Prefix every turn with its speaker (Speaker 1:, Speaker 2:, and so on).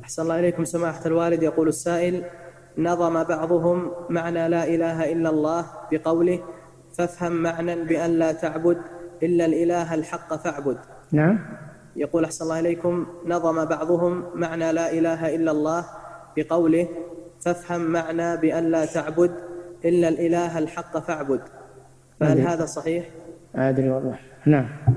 Speaker 1: أحسن الله إليكم سماحة الوالد. يقول السائل: نظم بعضهم معنى لا إله إلا الله بقوله: فافهم معنى بأن لا تعبد إلا الإله الحق فاعبد.
Speaker 2: نعم.
Speaker 1: يقول أحسن الله إليكم: نظم بعضهم معنى لا إله إلا الله بقوله: فافهم معنى بأن لا تعبد إلا الإله الحق فاعبد، فهل هذا صحيح؟
Speaker 2: أدري والله. نعم.